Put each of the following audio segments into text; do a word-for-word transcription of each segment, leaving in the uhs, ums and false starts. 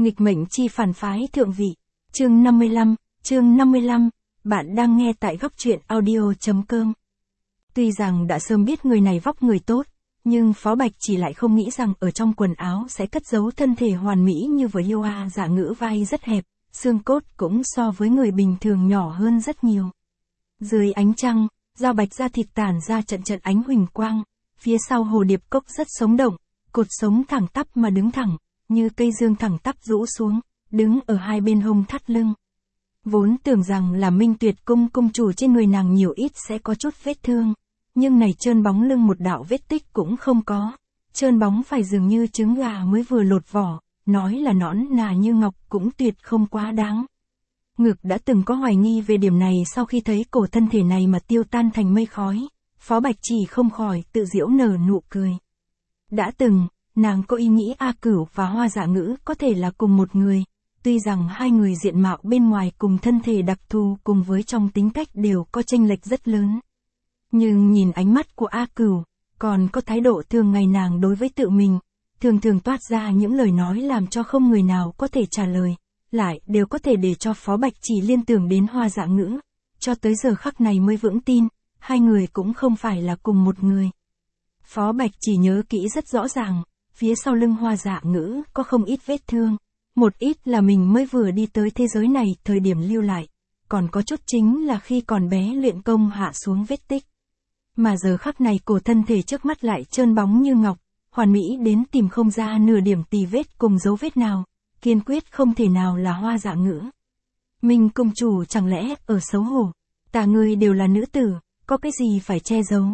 Nghịch mệnh chi phản phái thượng vị. Chương năm mươi lăm, chương năm mươi lăm, bạn đang nghe tại góc truyện audio.com. Tuy rằng đã sớm biết người này vóc người tốt, nhưng Phó Bạch chỉ lại không nghĩ rằng ở trong quần áo sẽ cất giấu thân thể hoàn mỹ như với yêu a. Dạ Ngữ vai rất hẹp, xương cốt cũng so với người bình thường nhỏ hơn rất nhiều. Dưới ánh trăng, dao bạch da thịt tản ra trận trận ánh huỳnh quang, phía sau hồ điệp cốc rất sống động, cột sống thẳng tắp mà đứng thẳng, như cây dương thẳng tắp rũ xuống, đứng ở hai bên hông thắt lưng. Vốn tưởng rằng là Minh Tuyệt cung cung chủ trên người nàng nhiều ít sẽ có chút vết thương, nhưng này trơn bóng lưng một đạo vết tích cũng không có, trơn bóng phải dường như trứng gà mới vừa lột vỏ, nói là nõn nà như ngọc cũng tuyệt không quá đáng. Ngực đã từng có hoài nghi về điểm này, sau khi thấy cổ thân thể này mà tiêu tan thành mây khói, Phó Bạch chỉ không khỏi tự giễu nở nụ cười. Đã từng, nàng có ý nghĩ A Cửu và Hoa Dạ Ngữ có thể là cùng một người, tuy rằng hai người diện mạo bên ngoài cùng thân thể đặc thù cùng với trong tính cách đều có chênh lệch rất lớn. Nhưng nhìn ánh mắt của A Cửu, còn có thái độ thường ngày nàng đối với tự mình, thường thường toát ra những lời nói làm cho không người nào có thể trả lời, lại đều có thể để cho Phó Bạch chỉ liên tưởng đến Hoa Dạ Ngữ, cho tới giờ khắc này mới vững tin, hai người cũng không phải là cùng một người. Phó Bạch chỉ nhớ kỹ rất rõ ràng, phía sau lưng Hoa Dạ Ngữ có không ít vết thương, một ít là mình mới vừa đi tới thế giới này thời điểm lưu lại, còn có chút chính là khi còn bé luyện công hạ xuống vết tích. Mà giờ khắc này cổ thân thể trước mắt lại trơn bóng như ngọc, hoàn mỹ đến tìm không ra nửa điểm tì vết cùng dấu vết nào, kiên quyết không thể nào là Hoa Dạ Ngữ. Mình cung chủ chẳng lẽ ở xấu hổ, ta ngươi đều là nữ tử, có cái gì phải che giấu.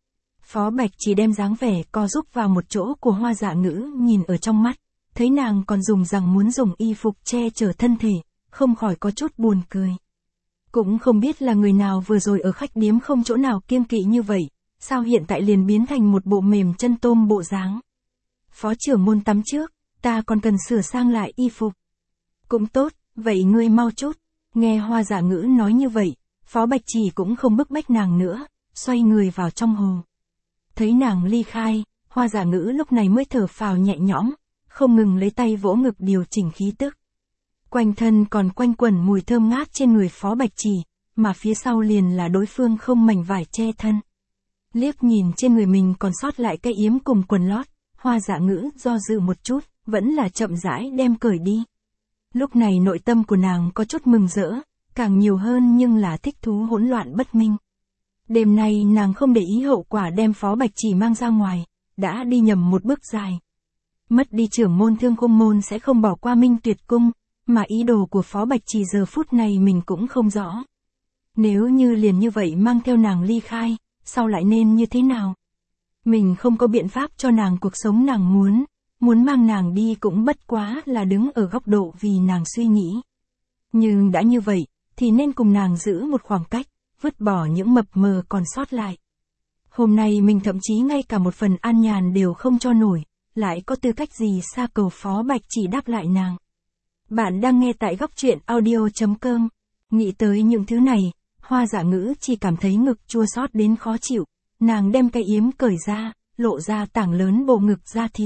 Phó Bạch chỉ đem dáng vẻ co giúp vào một chỗ của Hoa Dạ Ngữ nhìn ở trong mắt, thấy nàng còn dùng rằng muốn dùng y phục che chở thân thể, không khỏi có chút buồn cười. Cũng không biết là người nào vừa rồi ở khách điếm không chỗ nào kiêng kỵ như vậy, sao hiện tại liền biến thành một bộ mềm chân tôm bộ dáng. Phó trưởng môn tắm trước, ta còn cần sửa sang lại y phục. Cũng tốt, vậy ngươi mau chút. Nghe Hoa Dạ Ngữ nói như vậy, Phó Bạch chỉ cũng không bức bách nàng nữa, xoay người vào trong hồ. Thấy nàng ly khai, Hoa Dạ Ngữ lúc này mới thở phào nhẹ nhõm, không ngừng lấy tay vỗ ngực điều chỉnh khí tức. Quanh thân còn quanh quẩn mùi thơm ngát trên người Phó Bạch chỉ, mà phía sau liền là đối phương không mảnh vải che thân. Liếc nhìn trên người mình còn sót lại cái yếm cùng quần lót, Hoa Dạ Ngữ do dự một chút, vẫn là chậm rãi đem cởi đi. Lúc này nội tâm của nàng có chút mừng rỡ, càng nhiều hơn nhưng là thích thú hỗn loạn bất minh. Đêm nay nàng không để ý hậu quả đem Phó Bạch chỉ mang ra ngoài, đã đi nhầm một bước dài. Mất đi trưởng môn Thương Khung môn sẽ không bỏ qua Minh Tuyệt cung, mà ý đồ của Phó Bạch chỉ giờ phút này mình cũng không rõ. Nếu như liền như vậy mang theo nàng ly khai, sau lại nên như thế nào? Mình không có biện pháp cho nàng cuộc sống nàng muốn, muốn mang nàng đi cũng bất quá là đứng ở góc độ vì nàng suy nghĩ. Nhưng đã như vậy, thì nên cùng nàng giữ một khoảng cách, vứt bỏ những mập mờ còn sót lại. Hôm nay mình thậm chí ngay cả một phần an nhàn đều không cho nổi, lại có tư cách gì xa cầu Phó Bạch chỉ đáp lại nàng. Bạn đang nghe tại góc truyện audio.com. Nghĩ tới những thứ này, Hoa Dạ Ngữ chỉ cảm thấy ngực chua xót đến khó chịu, nàng đem cái yếm cởi ra, lộ ra tảng lớn bộ ngực da thịt.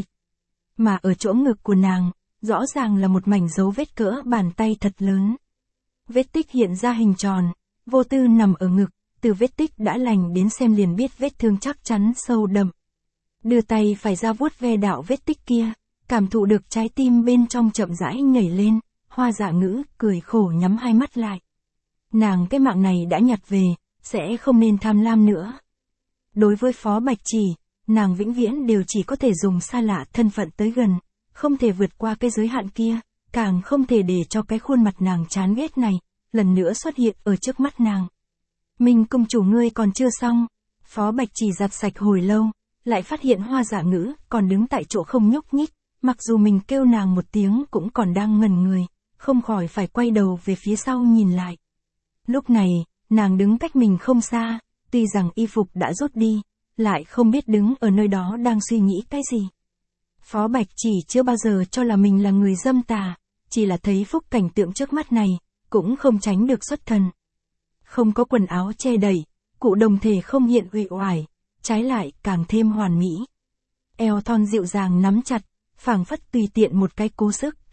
Mà ở chỗ ngực của nàng, rõ ràng là một mảnh dấu vết cỡ bàn tay thật lớn. Vết tích hiện ra hình tròn, vô tư nằm ở ngực, từ vết tích đã lành đến xem liền biết vết thương chắc chắn sâu đậm. Đưa tay phải ra vuốt ve đạo vết tích kia, cảm thụ được trái tim bên trong chậm rãi nhảy lên, Hoa Dạ Ngữ cười khổ nhắm hai mắt lại. Nàng cái mạng này đã nhặt về, sẽ không nên tham lam nữa. Đối với Phó Bạch chỉ, nàng vĩnh viễn đều chỉ có thể dùng xa lạ thân phận tới gần, không thể vượt qua cái giới hạn kia, càng không thể để cho cái khuôn mặt nàng chán ghét này, lần nữa xuất hiện ở trước mắt nàng. Minh cung chủ ngươi còn chưa xong. Phó Bạch chỉ giặt sạch hồi lâu, lại phát hiện Hoa Dạ Ngữ còn đứng tại chỗ không nhúc nhích, mặc dù mình kêu nàng một tiếng cũng còn đang ngẩn người, không khỏi phải quay đầu về phía sau nhìn lại. Lúc này, nàng đứng cách mình không xa, tuy rằng y phục đã rút đi, lại không biết đứng ở nơi đó đang suy nghĩ cái gì. Phó Bạch chỉ chưa bao giờ cho là mình là người dâm tà, chỉ là thấy phúc cảnh tượng trước mắt này, cũng không tránh được xuất thần. Không có quần áo che đậy, cụ đồng thể không hiện uể oải, trái lại càng thêm hoàn mỹ. Eo thon dịu dàng nắm chặt, phảng phất tùy tiện một cái cố sức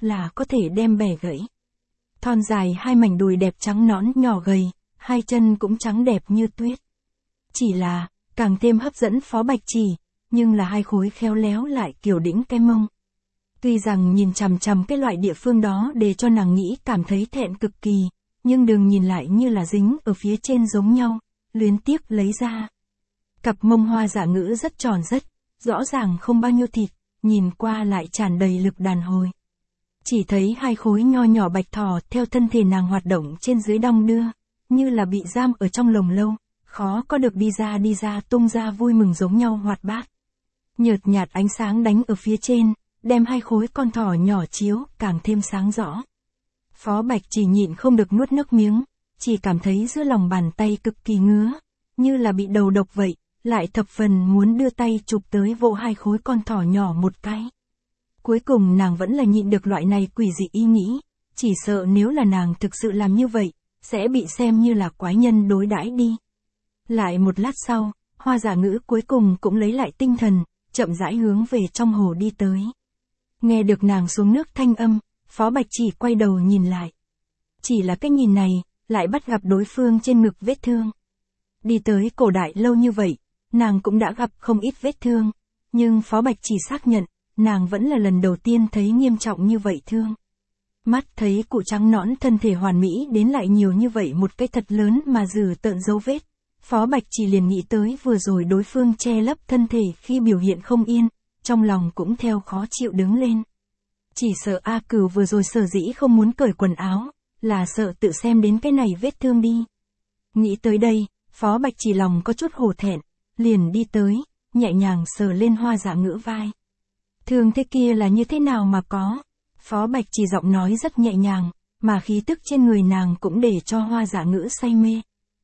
là có thể đem bẻ gãy. Thon dài hai mảnh đùi đẹp trắng nõn nhỏ gầy, hai chân cũng trắng đẹp như tuyết. Chỉ là, càng thêm hấp dẫn Phó Bạch Chỉ, nhưng là hai khối khéo léo lại kiểu đĩnh cái mông. Tuy rằng nhìn chằm chằm cái loại địa phương đó để cho nàng nghĩ cảm thấy thẹn cực kỳ, nhưng đừng nhìn lại như là dính ở phía trên giống nhau, luyến tiếc lấy ra. Cặp mông Hoa Dạ Ngữ rất tròn rất, rõ ràng không bao nhiêu thịt, nhìn qua lại tràn đầy lực đàn hồi. Chỉ thấy hai khối nho nhỏ bạch thỏ theo thân thể nàng hoạt động trên dưới đong đưa, như là bị giam ở trong lồng lâu, khó có được đi ra đi ra tung ra vui mừng giống nhau hoạt bát. Nhợt nhạt ánh sáng đánh ở phía trên, đem hai khối con thỏ nhỏ chiếu càng thêm sáng rõ. Phó Bạch Chỉ nhịn không được nuốt nước miếng, chỉ cảm thấy giữa lòng bàn tay cực kỳ ngứa, như là bị đầu độc vậy, lại thập phần muốn đưa tay chụp tới vỗ hai khối con thỏ nhỏ một cái. Cuối cùng nàng vẫn là nhịn được loại này quỷ dị ý nghĩ, chỉ sợ nếu là nàng thực sự làm như vậy, sẽ bị xem như là quái nhân đối đãi đi. Lại một lát sau, Hoa Dạ Ngữ cuối cùng cũng lấy lại tinh thần, chậm rãi hướng về trong hồ đi tới. Nghe được nàng xuống nước thanh âm, Phó Bạch Chỉ quay đầu nhìn lại. Chỉ là cái nhìn này, lại bắt gặp đối phương trên ngực vết thương. Đi tới cổ đại lâu như vậy, nàng cũng đã gặp không ít vết thương, nhưng Phó Bạch Chỉ xác nhận, nàng vẫn là lần đầu tiên thấy nghiêm trọng như vậy thương. Mắt thấy cụ trắng nõn thân thể hoàn mỹ đến lại nhiều như vậy một cái thật lớn mà dử tợn dấu vết. Phó Bạch Chỉ liền nghĩ tới vừa rồi đối phương che lấp thân thể khi biểu hiện không yên, trong lòng cũng theo khó chịu đứng lên. Chỉ sợ A Cửu vừa rồi sở dĩ không muốn cởi quần áo, là sợ tự xem đến cái này vết thương đi. Nghĩ tới đây, Phó Bạch Chỉ lòng có chút hổ thẹn, liền đi tới, nhẹ nhàng sờ lên Hoa Dạ Ngữ vai. Thương thế kia là như thế nào mà có? Phó Bạch Chỉ giọng nói rất nhẹ nhàng, mà khí tức trên người nàng cũng để cho Hoa Dạ Ngữ say mê.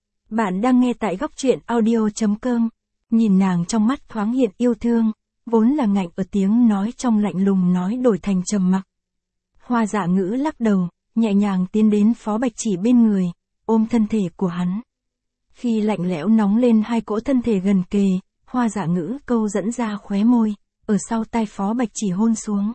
Bạn đang nghe tại góc truyện audio chấm com, nhìn nàng trong mắt thoáng hiện yêu thương, vốn là ngạnh ở tiếng nói trong lạnh lùng nói đổi thành trầm mặc. Hoa Dạ Ngữ lắc đầu, nhẹ nhàng tiến đến Phó Bạch Chỉ bên người, ôm thân thể của hắn. Khi lạnh lẽo nóng lên hai cỗ thân thể gần kề, Hoa Dạ Ngữ câu dẫn ra khóe môi, ở sau tai Phó Bạch Chỉ hôn xuống.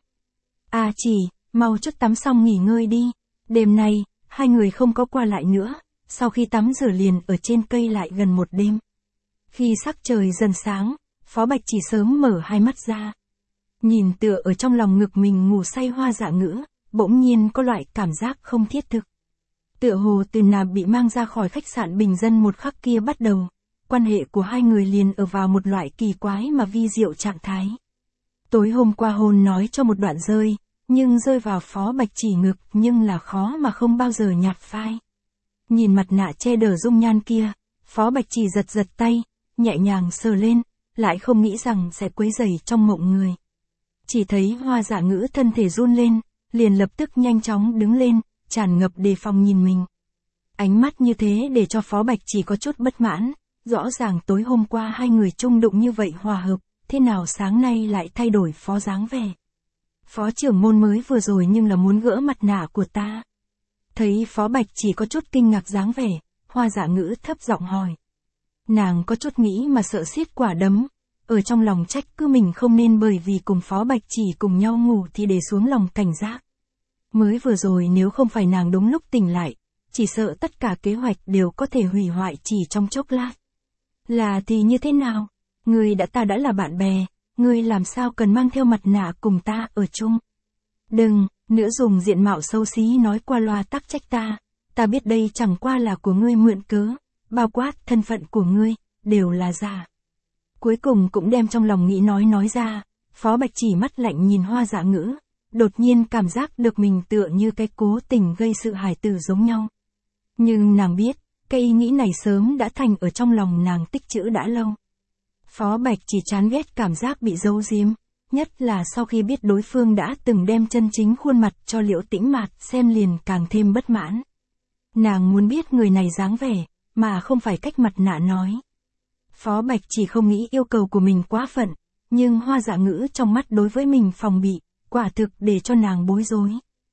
A Chỉ, mau chút tắm xong nghỉ ngơi đi. Đêm nay, hai người không có qua lại nữa, sau khi tắm rửa liền ở trên cây lại gần một đêm. Khi sắc trời dần sáng, Phó Bạch Chỉ sớm mở hai mắt ra. Nhìn tựa ở trong lòng ngực mình ngủ say Hoa Dạ Ngữ, bỗng nhiên có loại cảm giác không thiết thực. Tựa hồ từ nà bị mang ra khỏi khách sạn bình dân một khắc kia bắt đầu, quan hệ của hai người liền ở vào một loại kỳ quái mà vi diệu trạng thái. Tối hôm qua hôn nói cho một đoạn rơi, nhưng rơi vào Phó Bạch Chỉ ngực nhưng là khó mà không bao giờ nhạt phai. Nhìn mặt nạ che đờ dung nhan kia, Phó Bạch Chỉ giật giật tay, nhẹ nhàng sờ lên, lại không nghĩ rằng sẽ quấy rầy trong mộng người. Chỉ thấy Hoa Dạ Ngữ thân thể run lên, liền lập tức nhanh chóng đứng lên, tràn ngập đề phòng nhìn mình. Ánh mắt như thế để cho Phó Bạch Chỉ có chút bất mãn, rõ ràng tối hôm qua hai người chung đụng như vậy hòa hợp, thế nào sáng nay lại thay đổi phó dáng vẻ. Phó trưởng môn mới vừa rồi nhưng là muốn gỡ mặt nạ của ta. Thấy Phó Bạch Chỉ có chút kinh ngạc dáng vẻ, Hoa Dạ Ngữ thấp giọng hỏi. Nàng có chút nghĩ mà sợ xiết quả đấm, ở trong lòng trách cứ mình không nên bởi vì cùng Phó Bạch Chỉ cùng nhau ngủ thì để xuống lòng cảnh giác. Mới vừa rồi nếu không phải nàng đúng lúc tỉnh lại, chỉ sợ tất cả kế hoạch đều có thể hủy hoại chỉ trong chốc lát. Là thì như thế nào? Ngươi đã ta đã là bạn bè, ngươi làm sao cần mang theo mặt nạ cùng ta ở chung? Đừng, nữa dùng diện mạo xấu xí nói qua loa tắc trách ta, ta biết đây chẳng qua là của ngươi mượn cớ, bao quát thân phận của ngươi, đều là giả. Cuối cùng cũng đem trong lòng nghĩ nói nói ra, Phó Bạch Chỉ mắt lạnh nhìn Hoa Dạ Ngữ, đột nhiên cảm giác được mình tựa như cái cố tình gây sự hài tử giống nhau. Nhưng nàng biết, cái ý nghĩ này sớm đã thành ở trong lòng nàng tích trữ đã lâu. Phó Bạch Chỉ chán ghét cảm giác bị giấu giếm, nhất là sau khi biết đối phương đã từng đem chân chính khuôn mặt cho Liễu Tĩnh Mạt xem liền càng thêm bất mãn. Nàng muốn biết người này dáng vẻ, mà không phải cách mặt nạ nói. Phó Bạch Chỉ không nghĩ yêu cầu của mình quá phận, nhưng Hoa Dạ Ngữ trong mắt đối với mình phòng bị, quả thực để cho nàng bối rối.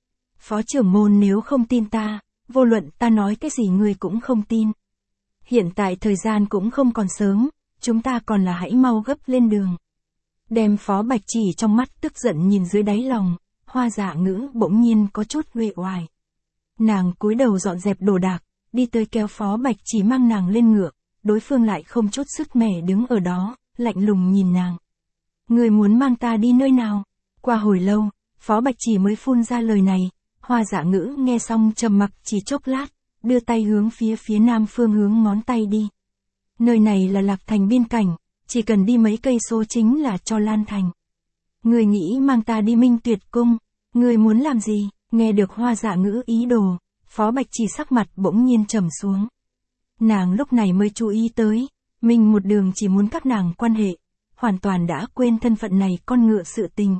Phó trưởng môn nếu không tin ta, vô luận ta nói cái gì ngươi cũng không tin. Hiện tại thời gian cũng không còn sớm, chúng ta còn là hãy mau gấp lên đường. Đem Phó Bạch Chỉ trong mắt tức giận nhìn dưới đáy lòng, Hoa Dạ Ngữ bỗng nhiên có chút uể oải. Nàng cúi đầu dọn dẹp đồ đạc, đi tới kéo Phó Bạch Chỉ mang nàng lên ngựa, đối phương lại không chút sức mẻ đứng ở đó, lạnh lùng nhìn nàng. Người muốn mang ta đi nơi nào? Qua hồi lâu, Phó Bạch Chỉ mới phun ra lời này, Hoa Dạ Ngữ nghe xong trầm mặc chỉ chốc lát, đưa tay hướng phía phía nam phương hướng ngón tay đi. Nơi này là Lạc Thành biên cảnh, chỉ cần đi mấy cây số chính là cho Lan Thành. Người nghĩ mang ta đi Minh Tuyệt Cung, người muốn làm gì? Nghe được Hoa Dạ Ngữ ý đồ, Phó Bạch Chỉ sắc mặt bỗng nhiên trầm xuống. Nàng lúc này mới chú ý tới, mình một đường chỉ muốn các nàng quan hệ, hoàn toàn đã quên thân phận này con ngựa sự tình.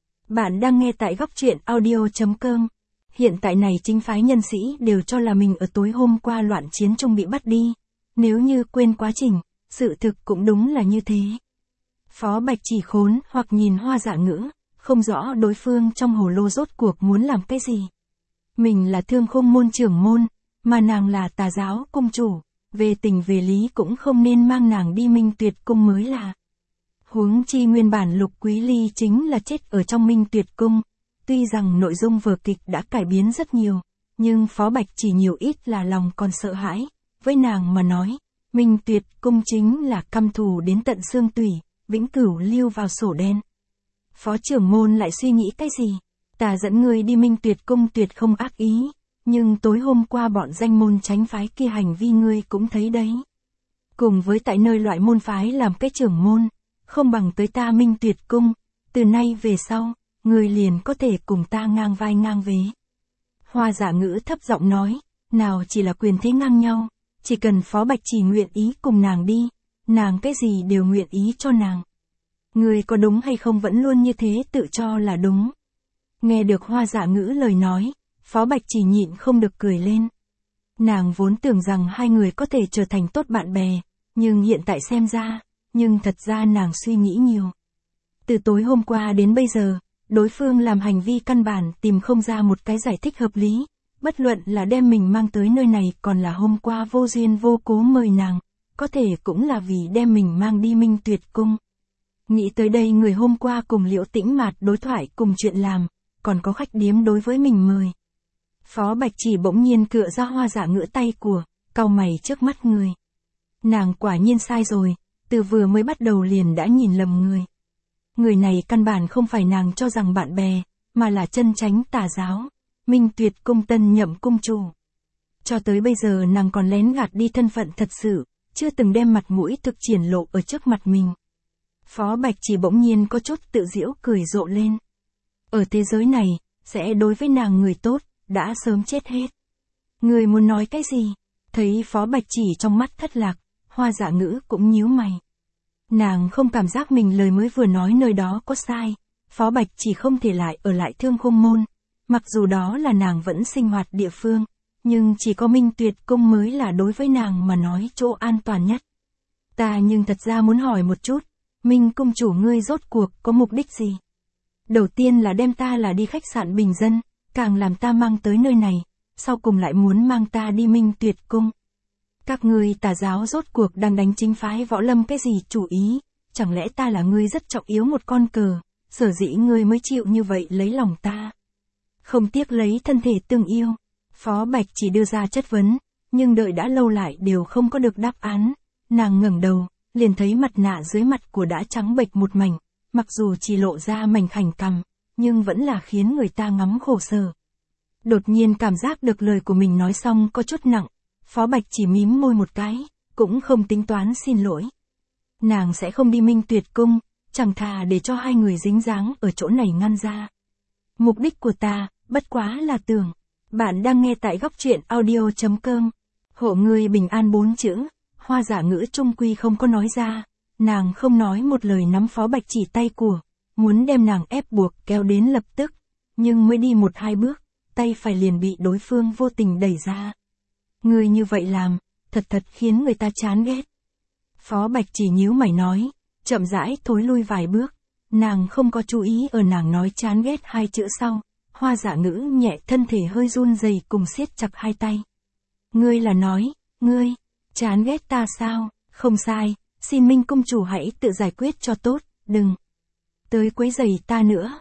Bạn đang nghe tại góc truyện audio chấm com. Hiện tại này chính phái nhân sĩ đều cho là mình ở tối hôm qua loạn chiến trung bị bắt đi. Nếu như quên quá trình, sự thực cũng đúng là như thế. Phó Bạch Chỉ khốn hoặc nhìn Hoa Dạ Ngữ, không rõ đối phương trong hồ lô rốt cuộc muốn làm cái gì. Mình là Thương Khung môn trưởng môn, mà nàng là Tà giáo cung chủ, về tình về lý cũng không nên mang nàng đi Minh Tuyệt Cung mới là. Huống chi nguyên bản Lục Quý Ly chính là chết ở trong Minh Tuyệt Cung, tuy rằng nội dung vở kịch đã cải biến rất nhiều, nhưng Phó Bạch Chỉ nhiều ít là lòng còn sợ hãi, với nàng mà nói, Minh Tuyệt Cung chính là căm thù đến tận xương tủy, vĩnh cửu lưu vào sổ đen. Phó trưởng môn lại suy nghĩ cái gì? Ta dẫn người đi Minh Tuyệt Cung tuyệt không ác ý, nhưng tối hôm qua bọn danh môn tránh phái kia hành vi ngươi cũng thấy đấy. Cùng với tại nơi loại môn phái làm cái trưởng môn, không bằng tới ta Minh Tuyệt Cung, từ nay về sau, người liền có thể cùng ta ngang vai ngang vế. Hoa Dạ Ngữ thấp giọng nói, nào chỉ là quyền thế ngang nhau, chỉ cần Phó Bạch Chỉ nguyện ý cùng nàng đi, nàng cái gì đều nguyện ý cho nàng. Người có đúng hay không vẫn luôn như thế tự cho là đúng. Nghe được Hoa Dạ Ngữ lời nói, Phó Bạch Chỉ nhịn không được cười lên. Nàng vốn tưởng rằng hai người có thể trở thành tốt bạn bè, nhưng hiện tại xem ra, nhưng thật ra nàng suy nghĩ nhiều. Từ tối hôm qua đến bây giờ, đối phương làm hành vi căn bản tìm không ra một cái giải thích hợp lý, bất luận là đem mình mang tới nơi này còn là hôm qua vô duyên vô cố mời nàng, có thể cũng là vì đem mình mang đi Minh Tuyệt Cung. Nghĩ tới đây người hôm qua cùng Liễu Tĩnh Mạt đối thoại cùng chuyện làm, còn có khách điếm đối với mình mời. Phó Bạch Chỉ bỗng nhiên cựa ra Hoa Dạ Ngữ tay của, cau mày trước mắt người. Nàng quả nhiên sai rồi, từ vừa mới bắt đầu liền đã nhìn lầm người. Người này căn bản không phải nàng cho rằng bạn bè, mà là chân chánh Tà giáo, Minh Tuyệt Cung tân nhậm cung chủ. Cho tới bây giờ nàng còn lén gạt đi thân phận thật sự, chưa từng đem mặt mũi thực triển lộ ở trước mặt mình. Phó Bạch Chỉ bỗng nhiên có chút tự giễu cười rộ lên. Ở thế giới này, sẽ đối với nàng người tốt, đã sớm chết hết. Người muốn nói cái gì? Thấy Phó Bạch Chỉ trong mắt thất lạc, Hoa Dạ Ngữ cũng nhíu mày. Nàng không cảm giác mình lời mới vừa nói nơi đó có sai, Phó Bạch Chỉ không thể lại ở lại Thương Khung môn, mặc dù đó là nàng vẫn sinh hoạt địa phương, nhưng chỉ có Minh Tuyệt Cung mới là đối với nàng mà nói chỗ an toàn nhất. Ta nhưng thật ra muốn hỏi một chút, Minh cung chủ ngươi rốt cuộc có mục đích gì? Đầu tiên là đem ta là đi khách sạn bình dân, càng làm ta mang tới nơi này, sau cùng lại muốn mang ta đi Minh Tuyệt Cung. Các ngươi Tà giáo rốt cuộc đang đánh chính phái võ lâm cái gì chủ ý, chẳng lẽ ta là ngươi rất trọng yếu một con cờ, sở dĩ ngươi mới chịu như vậy lấy lòng ta. Không tiếc lấy thân thể tương yêu, Phó Bạch Chỉ đưa ra chất vấn, nhưng đợi đã lâu lại đều không có được đáp án, nàng ngẩng đầu, liền thấy mặt nạ dưới mặt của đã trắng bệch một mảnh, mặc dù chỉ lộ ra mảnh khảnh cằm, nhưng vẫn là khiến người ta ngắm khổ sở. Đột nhiên cảm giác được lời của mình nói xong có chút nặng, Phó Bạch Chỉ mím môi một cái, cũng không tính toán xin lỗi. Nàng sẽ không đi Minh Tuyệt Cung, chẳng thà để cho hai người dính dáng ở chỗ này ngăn ra. Mục đích của ta, bất quá là tưởng. Bạn đang nghe tại góc truyện audio chấm com. Hộ người bình an bốn chữ, Hoa Dạ Ngữ trung quy không có nói ra. Nàng không nói một lời nắm Phó Bạch Chỉ tay của, muốn đem nàng ép buộc kéo đến lập tức, nhưng mới đi một hai bước, tay phải liền bị đối phương vô tình đẩy ra. Người như vậy làm, thật thật khiến người ta chán ghét. Phó Bạch Chỉ nhíu mày nói, chậm rãi thối lui vài bước, nàng không có chú ý ở nàng nói chán ghét hai chữ sau, Hoa Dạ Ngữ nhẹ thân thể hơi run rẩy cùng siết chặt hai tay. Ngươi là nói, ngươi, chán ghét ta sao? Không sai, xin Minh cung chủ hãy tự giải quyết cho tốt, đừng tới quấy rầy ta nữa.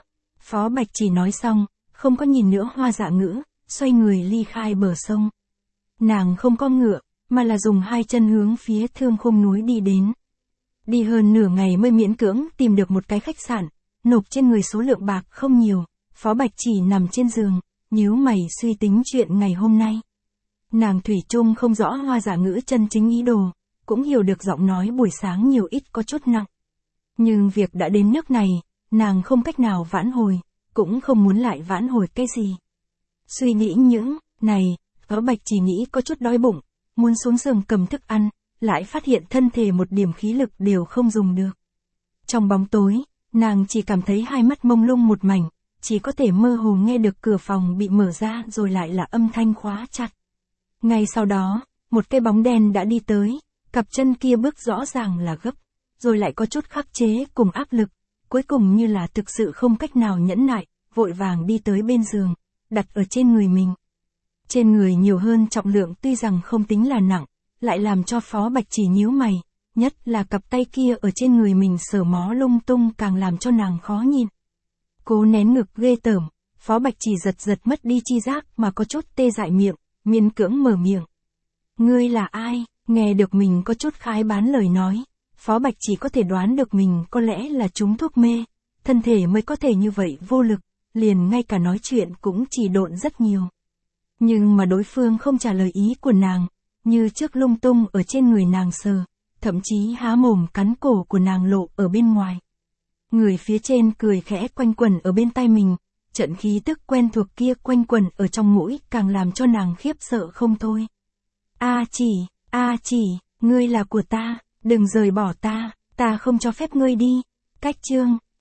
Phó Bạch Chỉ nói xong, không có nhìn nữa Hoa Dạ Ngữ, xoay người ly khai bờ sông. Nàng không có ngựa, mà là dùng hai chân hướng phía Thương Khung núi đi đến. Đi hơn nửa ngày mới miễn cưỡng tìm được một cái khách sạn, nộp trên người số lượng bạc không nhiều, Phó Bạch Chỉ nằm trên giường, nhíu mày suy tính chuyện ngày hôm nay. Nàng thủy chung không rõ Hoa Dạ Ngữ chân chính ý đồ, cũng hiểu được giọng nói buổi sáng nhiều ít có chút nặng. Nhưng việc đã đến nước này, nàng không cách nào vãn hồi, cũng không muốn lại vãn hồi cái gì. Suy nghĩ những này, Phó Bạch Chỉ nghĩ có chút đói bụng, muốn xuống giường cầm thức ăn, lại phát hiện thân thể một điểm khí lực đều không dùng được. Trong bóng tối, nàng chỉ cảm thấy hai mắt mông lung một mảnh, chỉ có thể mơ hồ nghe được cửa phòng bị mở ra rồi lại là âm thanh khóa chặt. Ngay sau đó, một cái bóng đen đã đi tới, cặp chân kia bước rõ ràng là gấp, rồi lại có chút khắc chế cùng áp lực, cuối cùng như là thực sự không cách nào nhẫn nại, vội vàng đi tới bên giường, đặt ở trên người mình. Trên người nhiều hơn trọng lượng tuy rằng không tính là nặng, lại làm cho Phó Bạch Chỉ nhíu mày, nhất là cặp tay kia ở trên người mình sờ mó lung tung càng làm cho nàng khó nhìn. Cố nén ngực ghê tởm, Phó Bạch Chỉ giật giật mất đi chi giác mà có chút tê dại miệng, miễn cưỡng mở miệng. Ngươi là ai? Nghe được mình có chút khái bán lời nói, Phó Bạch Chỉ có thể đoán được mình có lẽ là trúng thuốc mê, thân thể mới có thể như vậy vô lực, liền ngay cả nói chuyện cũng chỉ độn rất nhiều. Nhưng mà đối phương không trả lời ý của nàng, như trước lung tung ở trên người nàng sờ, thậm chí há mồm cắn cổ của nàng lộ ở bên ngoài. Người phía trên cười khẽ quanh quẩn ở bên tai mình, trận khí tức quen thuộc kia quanh quẩn ở trong mũi càng làm cho nàng khiếp sợ không thôi. A Chỉ, A Chỉ, ngươi là của ta, đừng rời bỏ ta, ta không cho phép ngươi đi. Cách chương